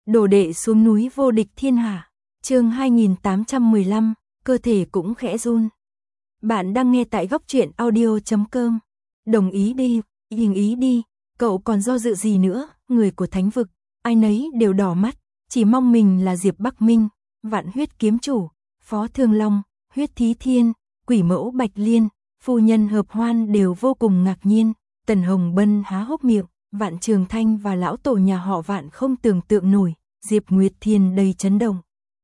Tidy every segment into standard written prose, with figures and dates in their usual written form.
Đồ đệ xuống núi vô địch thiên hạ. Chương 2815, cơ thể cũng khẽ run. Bạn đang nghe tại góc truyện audio.com. Đồng ý đi, hình ý đi, cậu còn do dự gì nữa, người của thánh vực, ai nấy đều đỏ mắt, chỉ mong mình là Diệp Bắc Minh, Vạn Huyết kiếm chủ, Phó Thương Long, Huyết Thí Thiên, Quỷ Mẫu Bạch Liên, phu nhân Hợp Hoan đều vô cùng ngạc nhiên, Tần Hồng Bân há hốc miệng, Vạn Trường Thanh và lão tổ nhà họ Vạn không tưởng tượng nổi, Diệp Nguyệt Thiên đầy chấn động.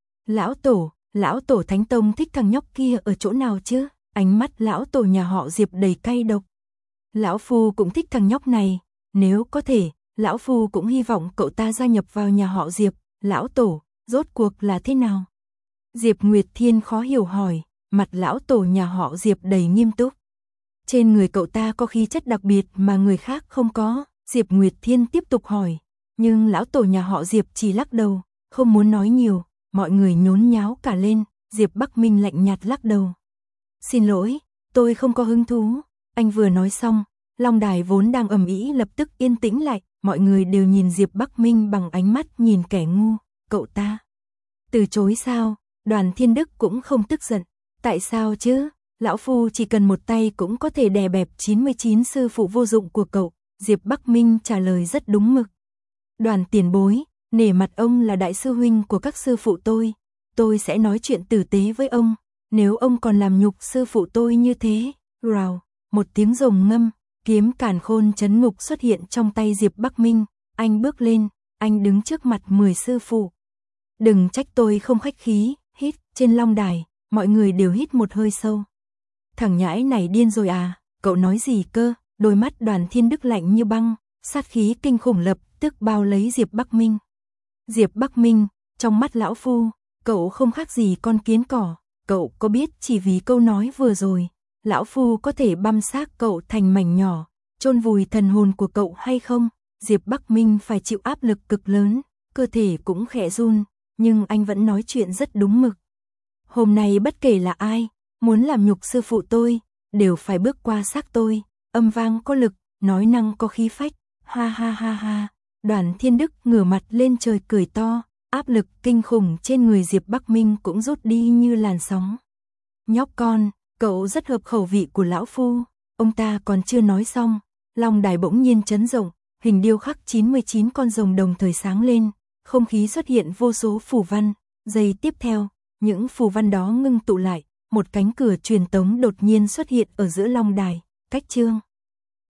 Lão tổ Thánh Tông thích thằng nhóc kia ở chỗ nào chứ? Ánh mắt lão tổ nhà họ Diệp đầy cay độc. Lão phu cũng thích thằng nhóc này, nếu có thể, lão phu cũng hy vọng cậu ta gia nhập vào nhà họ Diệp. Lão tổ, rốt cuộc là thế nào? Diệp Nguyệt Thiên khó hiểu hỏi, mặt lão tổ nhà họ Diệp đầy nghiêm túc. Trên người cậu ta có khí chất đặc biệt mà người khác không có, Diệp Nguyệt Thiên tiếp tục hỏi, nhưng lão tổ nhà họ Diệp chỉ lắc đầu, không muốn nói nhiều, mọi người nhốn nháo cả lên, Diệp Bắc Minh lạnh nhạt lắc đầu. Xin lỗi, tôi không có hứng thú. Anh vừa nói xong, Long Đài vốn đang ầm ĩ lập tức yên tĩnh lại, mọi người đều nhìn Diệp Bắc Minh bằng ánh mắt nhìn kẻ ngu, cậu ta. Từ chối sao? Đoàn Thiên Đức cũng không tức giận, tại sao chứ? Lão phu chỉ cần một tay cũng có thể đè bẹp 99 sư phụ vô dụng của cậu, Diệp Bắc Minh trả lời rất đúng mực. Đoàn tiền bối, nể mặt ông là đại sư huynh của các sư phụ tôi sẽ nói chuyện tử tế với ông, nếu ông còn làm nhục sư phụ tôi như thế. Rào, một tiếng rồng ngâm, kiếm càn khôn chấn ngục xuất hiện trong tay Diệp Bắc Minh, anh bước lên, anh đứng trước mặt 10 sư phụ. Đừng trách tôi không khách khí, hít, trên long đài, mọi người đều hít một hơi sâu. Thằng nhãi này điên rồi à, cậu nói gì cơ? Đôi mắt Đoàn Thiên Đức lạnh như băng, sát khí kinh khủng lập tức bao lấy Diệp Bắc Minh. Diệp Bắc Minh, trong mắt lão phu, cậu không khác gì con kiến cỏ, cậu có biết chỉ vì câu nói vừa rồi, lão phu có thể băm xác cậu thành mảnh nhỏ, chôn vùi thần hồn của cậu hay không? Diệp Bắc Minh phải chịu áp lực cực lớn, cơ thể cũng khẽ run, nhưng anh vẫn nói chuyện rất đúng mực. Hôm nay bất kể là ai, muốn làm nhục sư phụ tôi, đều phải bước qua xác tôi, âm vang có lực, nói năng có khí phách, ha ha ha ha. Đoàn Thiên Đức ngửa mặt lên trời cười to, áp lực kinh khủng trên người Diệp Bắc Minh cũng rút đi như làn sóng. Nhóc con, cậu rất hợp khẩu vị của lão phu. Ông ta còn chưa nói xong, long đài bỗng nhiên chấn động, hình điêu khắc 99 con rồng đồng thời sáng lên, không khí xuất hiện vô số phù văn, giây tiếp theo, những phù văn đó ngưng tụ lại, một cánh cửa truyền tống đột nhiên xuất hiện ở giữa long đài, cách chương.